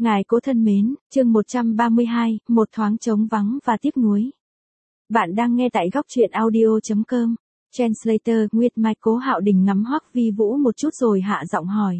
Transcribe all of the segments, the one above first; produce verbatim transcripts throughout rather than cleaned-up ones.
Ngài cố thân mến, chương một trăm ba mươi hai, một thoáng trống vắng và tiếc nuối. Bạn đang nghe tại góc truyện audio chấm com. Translator Nguyệt Mai. Cố Hạo Đình ngắm Hoắc Vi Vũ một chút rồi hạ giọng hỏi.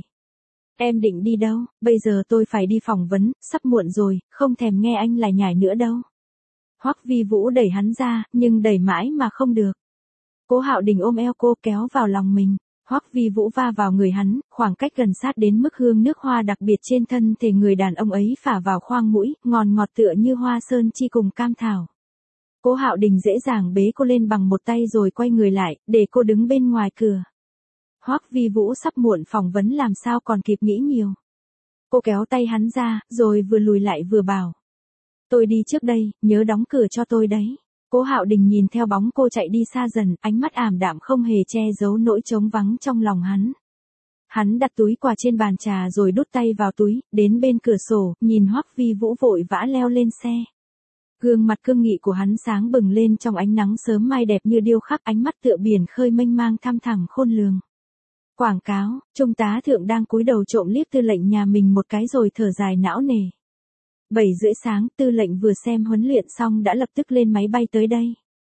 Em định đi đâu? Bây giờ tôi phải đi phỏng vấn, sắp muộn rồi, không thèm nghe anh lải nhải nữa đâu. Hoắc Vi Vũ đẩy hắn ra, nhưng đẩy mãi mà không được. Cố Hạo Đình ôm eo cô kéo vào lòng mình. Hoắc Vi Vũ va vào người hắn, khoảng cách gần sát đến mức hương nước hoa đặc biệt trên thân thể người đàn ông ấy phả vào khoang mũi, ngon ngọt tựa như hoa sơn chi cùng cam thảo. Cố Hạo Đình dễ dàng bế cô lên bằng một tay rồi quay người lại, để cô đứng bên ngoài cửa. Hoắc Vi Vũ sắp muộn phỏng vấn làm sao còn kịp nghĩ nhiều. Cô kéo tay hắn ra, rồi vừa lùi lại vừa bảo. Tôi đi trước đây, nhớ đóng cửa cho tôi đấy. Cố Hạo Đình nhìn theo bóng cô chạy đi xa dần, ánh mắt ảm đạm không hề che giấu nỗi trống vắng trong lòng hắn. Hắn đặt túi quà trên bàn trà rồi đút tay vào túi, đến bên cửa sổ, nhìn Hoắc Vi Vũ vội vã leo lên xe. Gương mặt cương nghị của hắn sáng bừng lên trong ánh nắng sớm mai đẹp như điêu khắc, ánh mắt tựa biển khơi mênh mang thăm thẳm khôn lường. Quảng cáo, trung tá thượng đang cúi đầu trộm liếc tư lệnh nhà mình một cái rồi thở dài não nề. Bảy rưỡi sáng, tư lệnh vừa xem huấn luyện xong đã lập tức lên máy bay tới đây.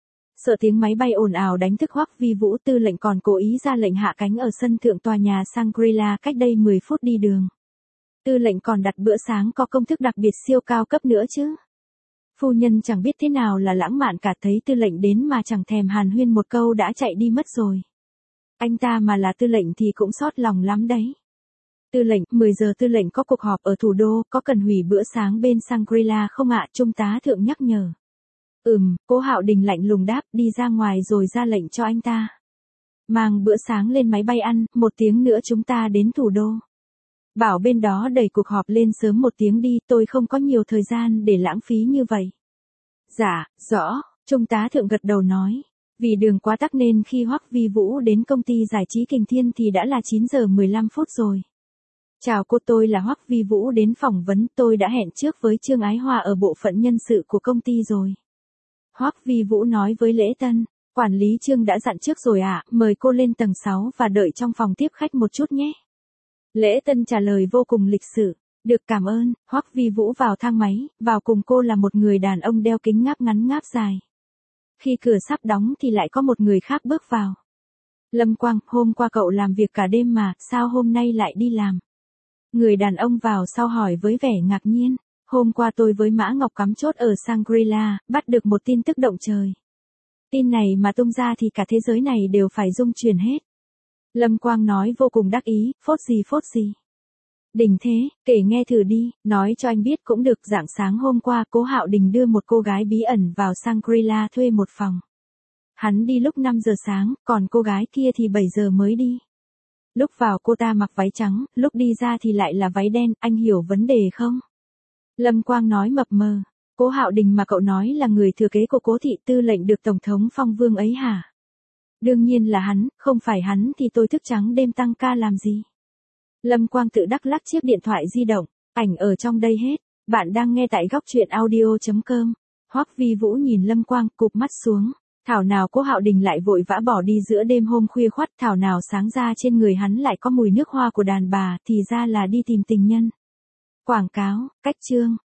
Sợ tiếng máy bay ồn ào đánh thức Hoắc Vi Vũ, tư lệnh còn cố ý ra lệnh hạ cánh ở sân thượng tòa nhà Shangri-La cách đây mười phút đi đường. Tư lệnh còn đặt bữa sáng có công thức đặc biệt siêu cao cấp nữa chứ. Phu nhân chẳng biết thế nào là lãng mạn cả, thấy tư lệnh đến mà chẳng thèm hàn huyên một câu đã chạy đi mất rồi. Anh ta mà là tư lệnh thì cũng xót lòng lắm đấy. Tư lệnh, mười giờ tư lệnh có cuộc họp ở thủ đô, có cần hủy bữa sáng bên Shangri-La không ạ? Trung tá thượng nhắc nhở. Ừm, Cố Hạo Đình lạnh lùng đáp, đi ra ngoài rồi ra lệnh cho anh ta. Mang bữa sáng lên máy bay ăn, một tiếng nữa chúng ta đến thủ đô. Bảo bên đó đẩy cuộc họp lên sớm một tiếng đi, tôi không có nhiều thời gian để lãng phí như vậy. Dạ, rõ, Trung tá thượng gật đầu nói. Vì đường quá tắc nên khi Hoắc Vi Vũ đến công ty giải trí Kình Thiên thì đã là chín giờ mười lăm phút rồi. Chào cô, tôi là Hoắc Vi Vũ đến phỏng vấn, tôi đã hẹn trước với Trương Ái Hoa ở bộ phận nhân sự của công ty rồi. Hoắc Vi Vũ nói với Lễ Tân, quản lý Trương đã dặn trước rồi ạ, à, mời cô lên tầng sáu và đợi trong phòng tiếp khách một chút nhé. Lễ Tân trả lời vô cùng lịch sự, được cảm ơn. Hoắc Vi Vũ vào thang máy, vào cùng cô là một người đàn ông đeo kính ngáp ngắn ngáp dài. Khi cửa sắp đóng thì lại có một người khác bước vào. Lâm Quang, hôm qua cậu làm việc cả đêm mà, sao hôm nay lại đi làm? Người đàn ông vào sau hỏi với vẻ ngạc nhiên. Hôm qua tôi với Mã Ngọc cắm chốt ở Shangri-La, bắt được một tin tức động trời. Tin này mà tung ra thì cả thế giới này đều phải rung chuyển hết. Lâm Quang nói vô cùng đắc ý, phốt gì phốt gì. Đỉnh thế, kể nghe thử đi, nói cho anh biết cũng được. Rạng sáng hôm qua, Cố Hạo Đình đưa một cô gái bí ẩn vào Shangri-La thuê một phòng. Hắn đi lúc năm giờ sáng, còn cô gái kia thì bảy giờ mới đi. Lúc vào cô ta mặc váy trắng, lúc đi ra thì lại là váy đen, anh hiểu vấn đề không? Lâm Quang nói mập mờ. Cố Hạo Đình mà cậu nói là người thừa kế của Cố thị tư lệnh được Tổng thống phong vương ấy hả? Đương nhiên là hắn, không phải hắn thì tôi thức trắng đêm tăng ca làm gì? Lâm Quang tự đắc lắc chiếc điện thoại di động, ảnh ở trong đây hết. Bạn đang nghe tại góc truyện audio chấm com. Hoắc Vi Vũ nhìn Lâm Quang, cụp mắt xuống. Thảo nào Cố Hạo Đình lại vội vã bỏ đi giữa đêm hôm khuya khoắt, thảo nào sáng ra trên người hắn lại có mùi nước hoa của đàn bà, thì ra là đi tìm tình nhân. Quảng cáo, cách chương.